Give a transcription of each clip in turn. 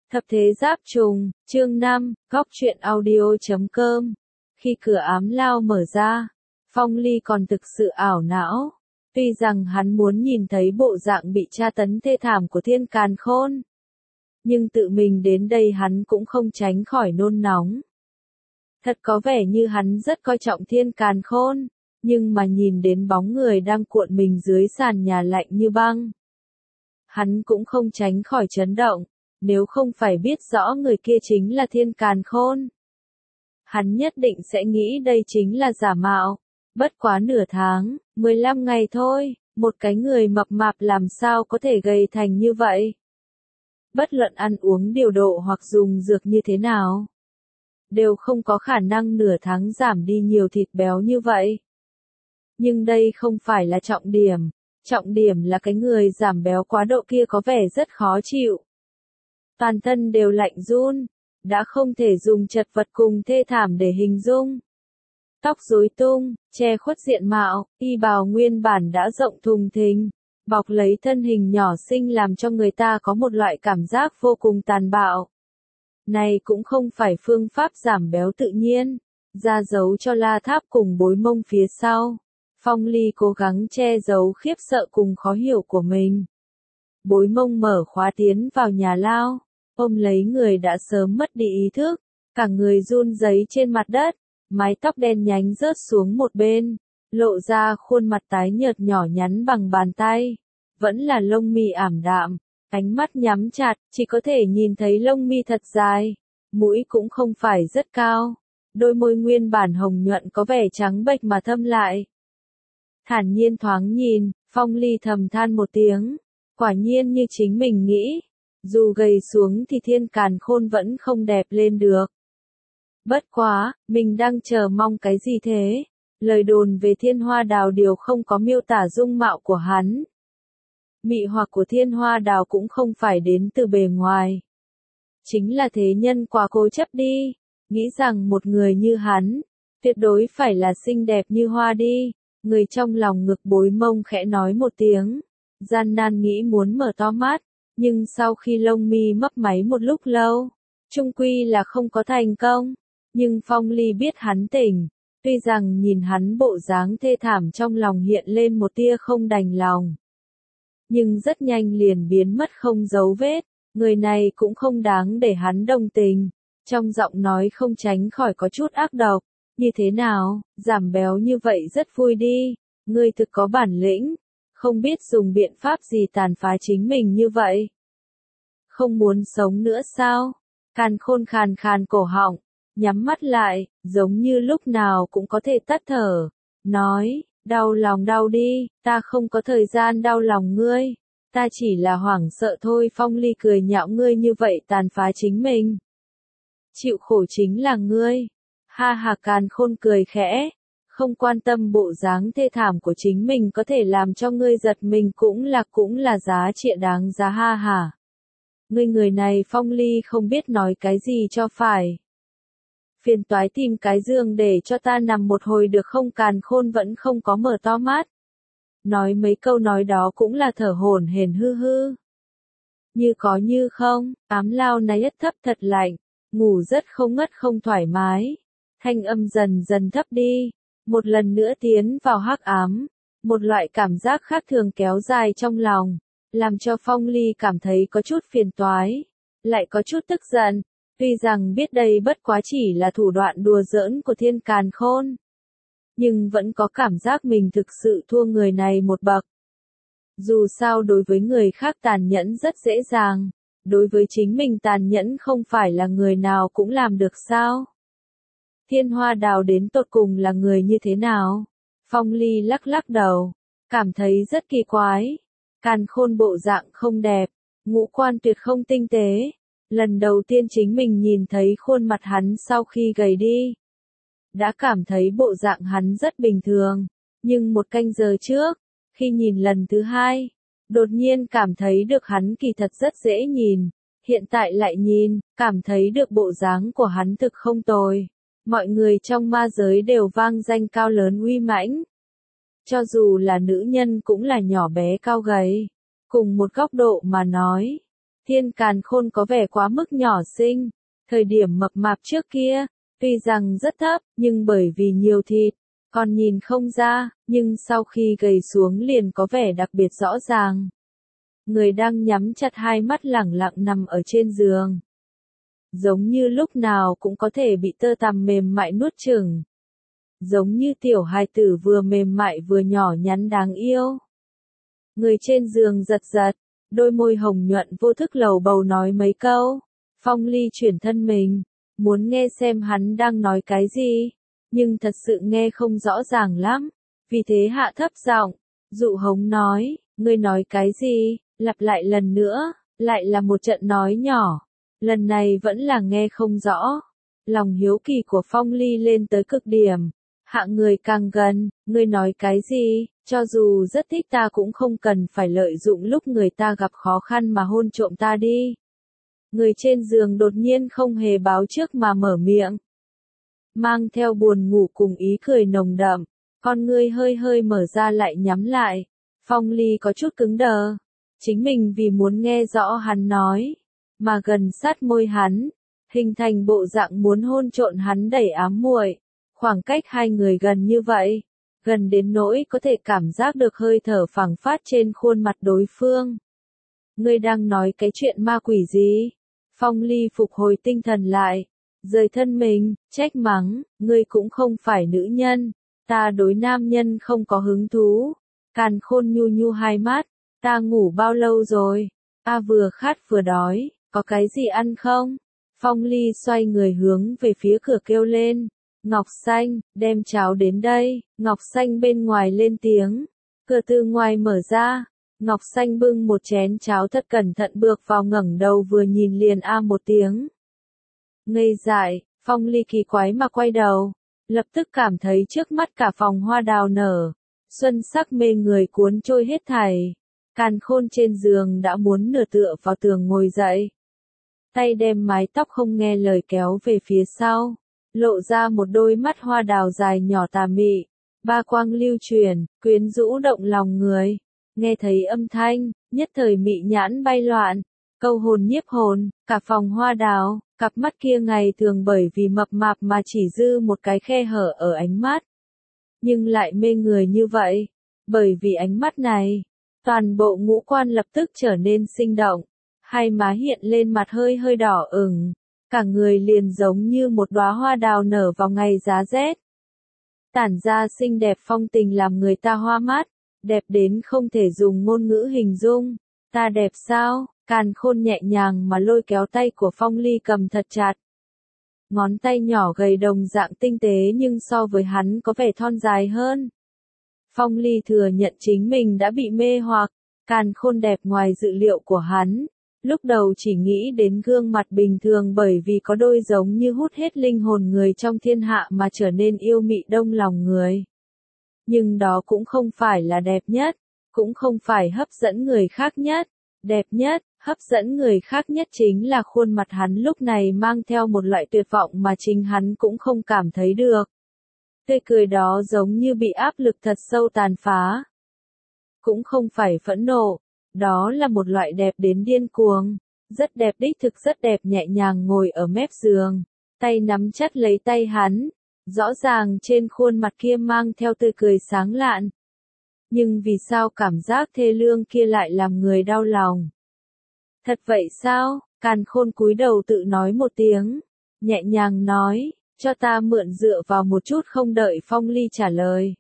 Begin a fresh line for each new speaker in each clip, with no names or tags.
Thập thế giáp trùng, chương 5, góc truyện audio.com. Khi cửa ám lao mở ra, Phong Ly còn thực sự ảo não. Tuy rằng hắn muốn nhìn thấy bộ dạng bị tra tấn thê thảm của Thiên Càn Khôn, nhưng tự mình đến đây hắn cũng không tránh khỏi nôn nóng. Thật có vẻ như hắn rất coi trọng Thiên Càn Khôn, nhưng mà nhìn đến bóng người đang cuộn mình dưới sàn nhà lạnh như băng, hắn cũng không tránh khỏi chấn động. Nếu không phải biết rõ người kia chính là Thiên Càn Khôn, hắn nhất định sẽ nghĩ đây chính là giả mạo. Bất quá nửa tháng, 15 ngày thôi, một cái người mập mạp làm sao có thể gầy thành như vậy? Bất luận ăn uống điều độ hoặc dùng dược như thế nào, đều không có khả năng nửa tháng giảm đi nhiều thịt béo như vậy. Nhưng đây không phải là trọng điểm là cái người giảm béo quá độ kia có vẻ rất khó chịu. Toàn thân đều lạnh run, đã không thể dùng chật vật cùng thê thảm để hình dung. Tóc rối tung, che khuất diện mạo, y bào nguyên bản đã rộng thùng thình, bọc lấy thân hình nhỏ xinh làm cho người ta có một loại cảm giác vô cùng tàn bạo. Này cũng không phải phương pháp giảm béo tự nhiên, ra dấu cho La Tháp cùng bối mông phía sau. Phong Ly cố gắng che giấu khiếp sợ cùng khó hiểu của mình. Bối mông mở khóa tiến vào nhà lao, ôm lấy người đã sớm mất đi ý thức, cả người run rẩy trên mặt đất, mái tóc đen nhánh rớt xuống một bên, lộ ra khuôn mặt tái nhợt nhỏ nhắn bằng bàn tay, vẫn là lông mi ảm đạm, ánh mắt nhắm chặt, chỉ có thể nhìn thấy lông mi thật dài, mũi cũng không phải rất cao, đôi môi nguyên bản hồng nhuận có vẻ trắng bệch mà thâm lại. Thản nhiên thoáng nhìn, Phong Ly thầm than một tiếng, quả nhiên như chính mình nghĩ. Dù gầy xuống thì Thiên Càn Khôn vẫn không đẹp lên được. Bất quá, mình đang chờ mong cái gì thế? Lời đồn về Thiên Hoa Đào đều không có miêu tả dung mạo của hắn. Mị hoặc của Thiên Hoa Đào cũng không phải đến từ bề ngoài. Chính là thế nhân quá cố chấp đi, nghĩ rằng một người như hắn, tuyệt đối phải là xinh đẹp như hoa đi. Người trong lòng ngực bối mông khẽ nói một tiếng, gian nan nghĩ muốn mở to mắt. Nhưng sau khi lông mi mấp máy một lúc lâu, chung quy là không có thành công. Nhưng Phong Ly biết hắn tỉnh, tuy rằng nhìn hắn bộ dáng thê thảm trong lòng hiện lên một tia không đành lòng. Nhưng rất nhanh liền biến mất không dấu vết, người này cũng không đáng để hắn đồng tình. Trong giọng nói không tránh khỏi có chút ác độc, như thế nào, giảm béo như vậy rất vui đi, ngươi thực có bản lĩnh. Không biết dùng biện pháp gì tàn phá chính mình như vậy. Không muốn sống nữa sao? Càn Khôn khàn khàn cổ họng, nhắm mắt lại, giống như lúc nào cũng có thể tắt thở. Nói, đau lòng đau đi, ta không có thời gian đau lòng ngươi. Ta chỉ là hoảng sợ thôi. Phong Ly cười nhạo, ngươi như vậy tàn phá chính mình. Chịu khổ chính là ngươi. Ha ha, Càn Khôn cười khẽ. Không quan tâm bộ dáng thê thảm của chính mình có thể làm cho ngươi giật mình cũng là giá trị đáng giá, ha hả. Ngươi người này. Phong Ly không biết nói cái gì cho phải. Phiền toái tìm cái giường để cho ta nằm một hồi được không? Càn Khôn vẫn không có mở to mắt. Nói mấy câu nói đó cũng là thở hổn hển hư hư. Như có như không, ám lao này ất thấp thật lạnh, ngủ rất không ngất không thoải mái. Thanh âm dần dần thấp đi. Một lần nữa tiến vào hắc ám, một loại cảm giác khác thường kéo dài trong lòng, làm cho Phong Ly cảm thấy có chút phiền toái, lại có chút tức giận, tuy rằng biết đây bất quá chỉ là thủ đoạn đùa giỡn của Thiên Càn Khôn, nhưng vẫn có cảm giác mình thực sự thua người này một bậc. Dù sao đối với người khác tàn nhẫn rất dễ dàng, đối với chính mình tàn nhẫn không phải là người nào cũng làm được sao? Thiên Hoa Đào đến tột cùng là người như thế nào? Phong Ly lắc lắc đầu, cảm thấy rất kỳ quái. Càn Khôn bộ dạng không đẹp, ngũ quan tuyệt không tinh tế. Lần đầu tiên chính mình nhìn thấy khuôn mặt hắn sau khi gầy đi, đã cảm thấy bộ dạng hắn rất bình thường. Nhưng một canh giờ trước, khi nhìn lần thứ hai, đột nhiên cảm thấy được hắn kỳ thật rất dễ nhìn. Hiện tại lại nhìn, cảm thấy được bộ dáng của hắn thực không tồi. Mọi người trong ma giới đều vang danh cao lớn uy mãnh. Cho dù là nữ nhân cũng là nhỏ bé cao gầy. Cùng một góc độ mà nói, Thiên Càn Khôn có vẻ quá mức nhỏ xinh. Thời điểm mập mạp trước kia, tuy rằng rất thấp, nhưng bởi vì nhiều thịt, còn nhìn không ra, nhưng sau khi gầy xuống liền có vẻ đặc biệt rõ ràng. Người đang nhắm chặt hai mắt lẳng lặng nằm ở trên giường. Giống như lúc nào cũng có thể bị tơ tằm mềm mại nuốt chửng. Giống như tiểu hài tử vừa mềm mại vừa nhỏ nhắn đáng yêu. Người trên giường giật giật, đôi môi hồng nhuận vô thức lầu bầu nói mấy câu. Phong Ly chuyển thân mình, muốn nghe xem hắn đang nói cái gì, nhưng thật sự nghe không rõ ràng lắm, vì thế hạ thấp giọng, dụ hống nói, ngươi nói cái gì, lặp lại lần nữa, lại là một trận nói nhỏ, lần này vẫn là nghe không rõ. Lòng hiếu kỳ của Phong Ly lên tới cực điểm, hạ người càng gần, ngươi nói cái gì, cho dù rất thích ta cũng không cần phải lợi dụng lúc người ta gặp khó khăn mà hôn trộm ta đi. Người trên giường đột nhiên không hề báo trước mà mở miệng. Mang theo buồn ngủ cùng ý cười nồng đậm, con ngươi hơi hơi mở ra lại nhắm lại. Phong Ly có chút cứng đờ. Chính mình vì muốn nghe rõ hắn nói, mà gần sát môi hắn, hình thành bộ dạng muốn hôn trộn hắn đầy ám muội. Khoảng cách hai người gần như vậy, gần đến nỗi có thể cảm giác được hơi thở phảng phát trên khuôn mặt đối phương. Ngươi đang nói cái chuyện ma quỷ gì? Phong Ly phục hồi tinh thần lại, rời thân mình, trách mắng, ngươi cũng không phải nữ nhân, ta đối nam nhân không có hứng thú. Càn Khôn nhu nhu hai mắt, ta ngủ bao lâu rồi? Ta vừa khát vừa đói, có cái gì ăn không? Phong Ly xoay người hướng về phía cửa kêu lên, Ngọc Xanh, đem cháo đến đây. Ngọc Xanh bên ngoài lên tiếng, cửa từ ngoài mở ra. Ngọc Xanh bưng một chén cháo thật cẩn thận bước vào, ngẩng đầu vừa nhìn liền a một tiếng. Ngây dại, Phong Ly kỳ quái mà quay đầu, lập tức cảm thấy trước mắt cả phòng hoa đào nở, xuân sắc mê người cuốn trôi hết thảy. Càn Khôn trên giường đã muốn nửa tựa vào tường ngồi dậy. Tay đem mái tóc không nghe lời kéo về phía sau, lộ ra một đôi mắt hoa đào dài nhỏ tà mị, ba quang lưu truyền, quyến rũ động lòng người. Nghe thấy âm thanh, nhất thời mị nhãn bay loạn, câu hồn nhiếp hồn, cả phòng hoa đào, cặp mắt kia ngày thường bởi vì mập mạp mà chỉ dư một cái khe hở ở ánh mắt. Nhưng lại mê người như vậy, bởi vì ánh mắt này, toàn bộ ngũ quan lập tức trở nên sinh động, hai má hiện lên mặt hơi hơi đỏ ửng, cả người liền giống như một đóa hoa đào nở vào ngày giá rét. Tản ra xinh đẹp phong tình làm người ta hoa mắt. Đẹp đến không thể dùng ngôn ngữ hình dung. Ta đẹp sao? Càn Khôn nhẹ nhàng mà lôi kéo tay của Phong Ly cầm thật chặt. Ngón tay nhỏ gầy đồng dạng tinh tế nhưng so với hắn có vẻ thon dài hơn. Phong Ly thừa nhận chính mình đã bị mê hoặc. Càn Khôn đẹp ngoài dự liệu của hắn. Lúc đầu chỉ nghĩ đến gương mặt bình thường bởi vì có đôi giống như hút hết linh hồn người trong thiên hạ mà trở nên yêu mị đông lòng người. Nhưng đó cũng không phải là đẹp nhất, cũng không phải hấp dẫn người khác nhất. Đẹp nhất, hấp dẫn người khác nhất chính là khuôn mặt hắn lúc này mang theo một loại tuyệt vọng mà chính hắn cũng không cảm thấy được. Tươi cười đó giống như bị áp lực thật sâu tàn phá. Cũng không phải phẫn nộ, đó là một loại đẹp đến điên cuồng. Rất đẹp đích thực, rất đẹp, nhẹ nhàng ngồi ở mép giường, tay nắm chặt lấy tay hắn. Rõ ràng trên khuôn mặt kia mang theo tươi cười sáng lạn. Nhưng vì sao cảm giác thê lương kia lại làm người đau lòng? Thật vậy sao? Càn Khôn cúi đầu tự nói một tiếng, nhẹ nhàng nói, cho ta mượn dựa vào một chút. Không đợi Phong Ly trả lời,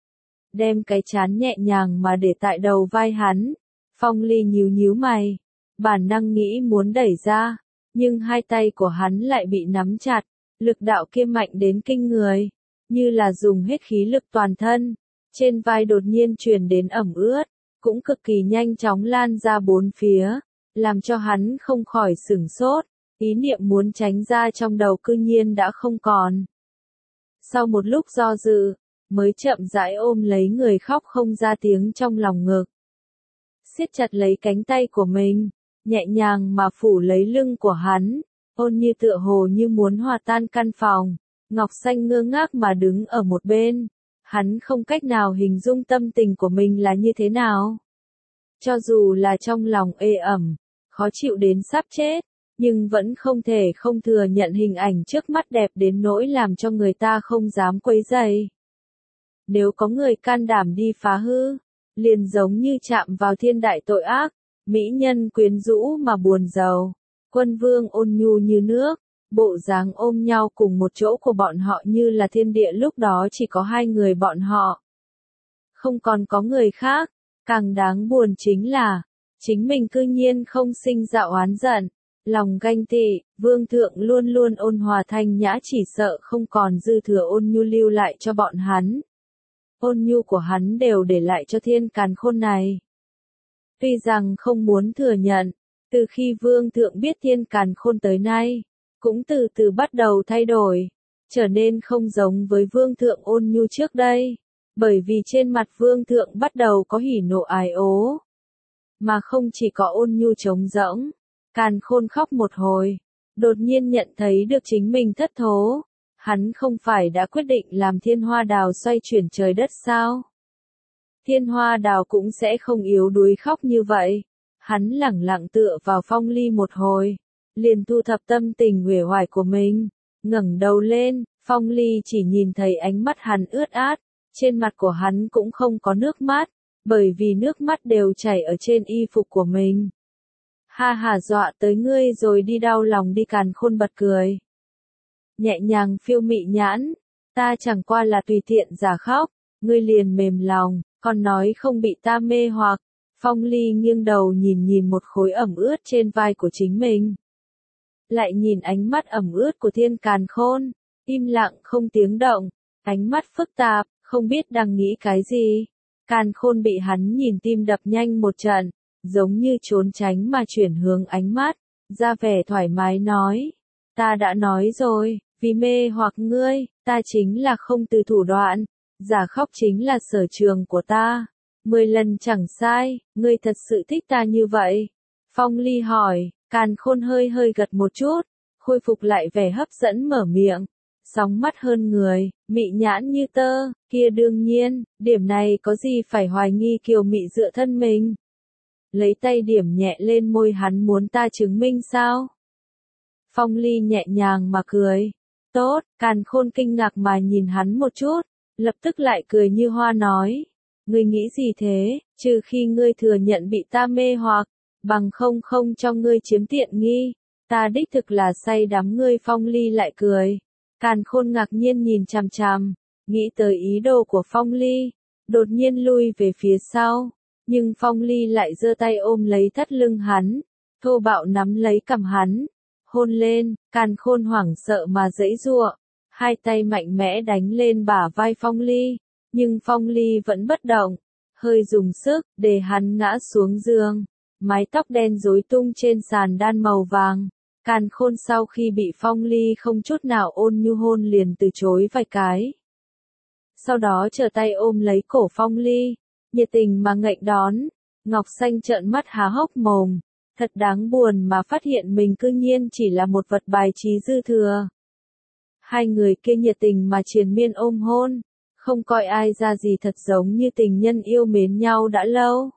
đem cái trán nhẹ nhàng mà để tại đầu vai hắn. Phong Ly nhíu nhíu mày, bản năng nghĩ muốn đẩy ra, nhưng hai tay của hắn lại bị nắm chặt. Lực đạo kia mạnh đến kinh người, như là dùng hết khí lực toàn thân. Trên vai đột nhiên truyền đến ẩm ướt, cũng cực kỳ nhanh chóng lan ra bốn phía, làm cho hắn không khỏi sửng sốt. Ý niệm muốn tránh ra trong đầu cư nhiên đã không còn. Sau một lúc do dự, mới chậm rãi ôm lấy người khóc không ra tiếng trong lòng ngực. Siết chặt lấy cánh tay của mình, nhẹ nhàng mà phủ lấy lưng của hắn. Ôn như tựa hồ như muốn hòa tan căn phòng. Ngọc Xanh ngơ ngác mà đứng ở một bên. Hắn không cách nào hình dung tâm tình của mình là như thế nào. Cho dù là trong lòng ê ẩm, khó chịu đến sắp chết, nhưng vẫn không thể không thừa nhận hình ảnh trước mắt đẹp đến nỗi làm cho người ta không dám quấy rầy. Nếu có người can đảm đi phá hư, liền giống như chạm vào thiên đại tội ác, mỹ nhân quyến rũ mà buồn giàu, quân vương ôn nhu như nước, bộ dáng ôm nhau cùng một chỗ của bọn họ như là thiên địa lúc đó chỉ có hai người bọn họ. Không còn có người khác, càng đáng buồn chính là, chính mình cư nhiên không sinh ra oán giận, lòng ganh tị, vương thượng luôn luôn ôn hòa thanh nhã chỉ sợ không còn dư thừa ôn nhu lưu lại cho bọn hắn. Ôn nhu của hắn đều để lại cho thiên càn khôn này. Tuy rằng không muốn thừa nhận, từ khi vương thượng biết thiên càn khôn tới nay, cũng từ từ bắt đầu thay đổi, trở nên không giống với vương thượng ôn nhu trước đây, bởi vì trên mặt vương thượng bắt đầu có hỉ nộ ái ố. Mà không chỉ có ôn nhu trống rỗng, càn khôn khóc một hồi, đột nhiên nhận thấy được chính mình thất thố. Hắn không phải đã quyết định làm thiên hoa đào xoay chuyển trời đất sao? Thiên hoa đào cũng sẽ không yếu đuối khóc như vậy. Hắn lẳng lặng tựa vào phong ly một hồi, liền thu thập tâm tình uể oải của mình, ngẩng đầu lên, phong ly chỉ nhìn thấy ánh mắt hắn ướt át, trên mặt của hắn cũng không có nước mắt, bởi vì nước mắt đều chảy ở trên y phục của mình. Ha ha dọa tới ngươi rồi đi đau lòng đi càn khôn bật cười. Nhẹ nhàng phiêu mị nhãn, ta chẳng qua là tùy tiện giả khóc, ngươi liền mềm lòng, còn nói không bị ta mê hoặc. Phong ly nghiêng đầu nhìn một khối ẩm ướt trên vai của chính mình. Lại nhìn ánh mắt ẩm ướt của thiên càn khôn, im lặng không tiếng động, ánh mắt phức tạp, không biết đang nghĩ cái gì. Càn khôn bị hắn nhìn tim đập nhanh một trận, giống như trốn tránh mà chuyển hướng ánh mắt, ra vẻ thoải mái nói. Ta đã nói rồi, vì mê hoặc ngươi, ta chính là không từ thủ đoạn, giả khóc chính là sở trường của ta. 10 lần chẳng sai, ngươi thật sự thích ta như vậy. Phong ly hỏi, càn khôn hơi gật một chút, khôi phục lại vẻ hấp dẫn mở miệng. Sóng mắt hơn người, mị nhãn như tơ, kia đương nhiên, điểm này có gì phải hoài nghi kiều mị dựa thân mình. Lấy tay điểm nhẹ lên môi hắn muốn ta chứng minh sao? Phong ly nhẹ nhàng mà cười. Tốt, càn khôn kinh ngạc mà nhìn hắn một chút, lập tức lại cười như hoa nói. Ngươi nghĩ gì thế, trừ khi ngươi thừa nhận bị ta mê hoặc, bằng không cho ngươi chiếm tiện nghi, ta đích thực là say đắm ngươi. Phong ly lại cười. Càn khôn ngạc nhiên nhìn chằm chằm, nghĩ tới ý đồ của phong ly, đột nhiên lui về phía sau, nhưng phong ly lại giơ tay ôm lấy thắt lưng hắn, thô bạo nắm lấy cằm hắn, hôn lên. Càn khôn hoảng sợ mà giãy giụa, hai tay mạnh mẽ đánh lên bả vai phong ly. Nhưng phong ly vẫn bất động, hơi dùng sức, để hắn ngã xuống giường, mái tóc đen rối tung trên sàn đan màu vàng. Càn khôn sau khi bị phong ly không chút nào ôn nhu hôn liền từ chối vài cái. Sau đó trở tay ôm lấy cổ phong ly, nhiệt tình mà nghênh đón. Ngọc Xanh trợn mắt há hốc mồm, thật đáng buồn mà phát hiện mình cư nhiên chỉ là một vật bài trí dư thừa. Hai người kia nhiệt tình mà triền miên ôm hôn, không coi ai ra gì, thật giống như tình nhân yêu mến nhau đã lâu.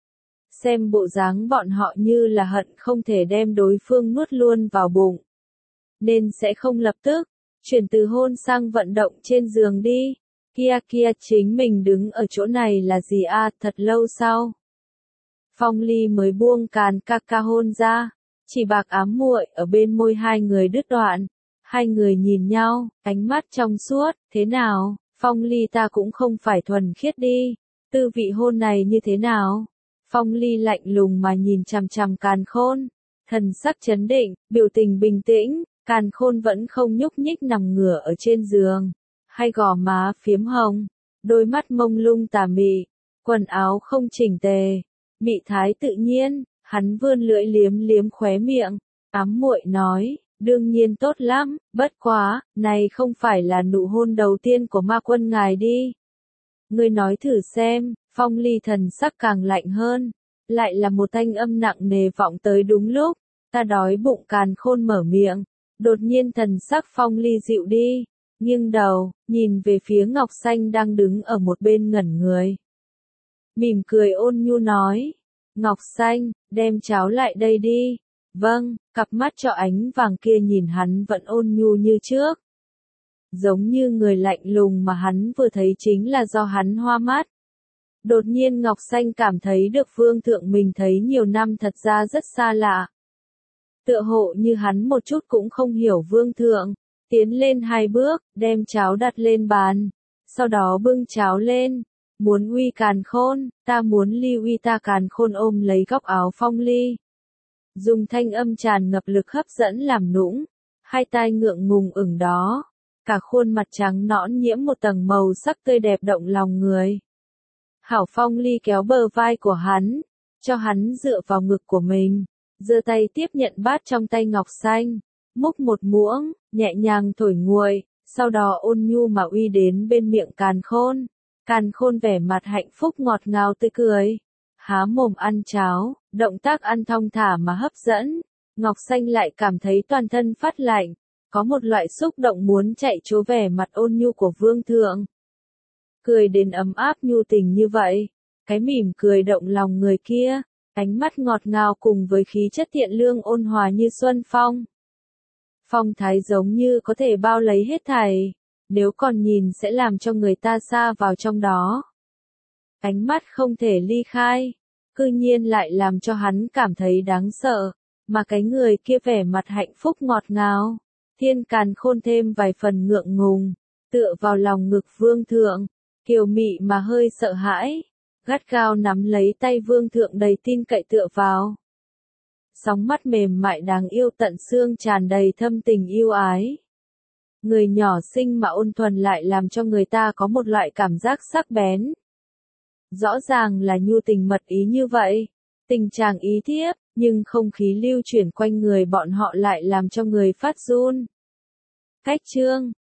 Xem bộ dáng bọn họ như là hận không thể đem đối phương nuốt luôn vào bụng. Nên sẽ không lập tức chuyển từ hôn sang vận động trên giường đi. Kia chính mình đứng ở chỗ này là gì à, thật lâu sau. Phong ly mới buông càn ca hôn ra, chỉ bạc ám muội ở bên môi hai người đứt đoạn. Hai người nhìn nhau, ánh mắt trong suốt, thế nào, Phong ly ta cũng không phải thuần khiết đi, tư vị hôn này như thế nào? Phong ly lạnh lùng mà nhìn chằm chằm càn khôn, thần sắc chấn định, biểu tình bình tĩnh. Càn khôn vẫn không nhúc nhích nằm ngửa ở trên giường, hai gò má phiếm hồng, đôi mắt mông lung tà mị, quần áo không chỉnh tề, mị thái tự nhiên. Hắn vươn lưỡi liếm khóe miệng, ám muội nói, đương nhiên tốt lắm, bất quá, này không phải là nụ hôn đầu tiên của ma quân ngài đi. Ngươi nói thử xem. Phong ly thần sắc càng lạnh hơn, lại là một thanh âm nặng nề vọng tới đúng lúc. Ta đói bụng. Càn khôn mở miệng, đột nhiên thần sắc phong ly dịu đi, nghiêng đầu, nhìn về phía Ngọc Xanh đang đứng ở một bên ngẩn người. Mỉm cười ôn nhu nói, Ngọc Xanh, đem cháo lại đây đi. Vâng, cặp mắt cho ánh vàng kia nhìn hắn vẫn ôn nhu như trước. Giống như người lạnh lùng mà hắn vừa thấy chính là do hắn hoa mắt. Đột nhiên Ngọc Xanh cảm thấy được vương thượng mình thấy nhiều năm thật ra rất xa lạ. Tựa hộ như hắn một chút cũng không hiểu vương thượng, tiến lên 2 bước, đem cháo đặt lên bàn, sau đó bưng cháo lên, muốn uy Càn Khôn, ta muốn ly uy ta. Càn Khôn ôm lấy góc áo Phong Ly, dùng thanh âm tràn ngập lực hấp dẫn làm nũng, hai tai ngượng ngùng ửng đó, cả khuôn mặt trắng nõn nhiễm một tầng màu sắc tươi đẹp động lòng người. Hảo Phong Ly kéo bờ vai của hắn, cho hắn dựa vào ngực của mình, giơ tay tiếp nhận bát trong tay Ngọc Xanh, múc một muỗng, nhẹ nhàng thổi nguội, sau đó ôn nhu mà uy đến bên miệng Càn Khôn. Càn Khôn vẻ mặt hạnh phúc ngọt ngào tươi cười, há mồm ăn cháo, động tác ăn thong thả mà hấp dẫn. Ngọc Xanh lại cảm thấy toàn thân phát lạnh, có một loại xúc động muốn chạy trốn vẻ mặt ôn nhu của vương thượng. Cười đến ấm áp nhu tình như vậy, cái mỉm cười động lòng người kia, ánh mắt ngọt ngào cùng với khí chất thiện lương ôn hòa như xuân phong. Phong thái giống như có thể bao lấy hết thảy, nếu còn nhìn sẽ làm cho người ta sa vào trong đó. Ánh mắt không thể ly khai, cư nhiên lại làm cho hắn cảm thấy đáng sợ, mà cái người kia vẻ mặt hạnh phúc ngọt ngào. Thiên Càn Khôn thêm vài phần ngượng ngùng, tựa vào lòng ngực vương thượng, kiều mị mà hơi sợ hãi, gắt gao nắm lấy tay vương thượng đầy tin cậy tựa vào. Sóng mắt mềm mại đáng yêu tận xương tràn đầy thâm tình yêu ái. Người nhỏ xinh mà ôn thuần lại làm cho người ta có một loại cảm giác sắc bén. Rõ ràng là nhu tình mật ý như vậy, tình chàng ý thiếp, nhưng không khí lưu chuyển quanh người bọn họ lại làm cho người phát run. Cách chương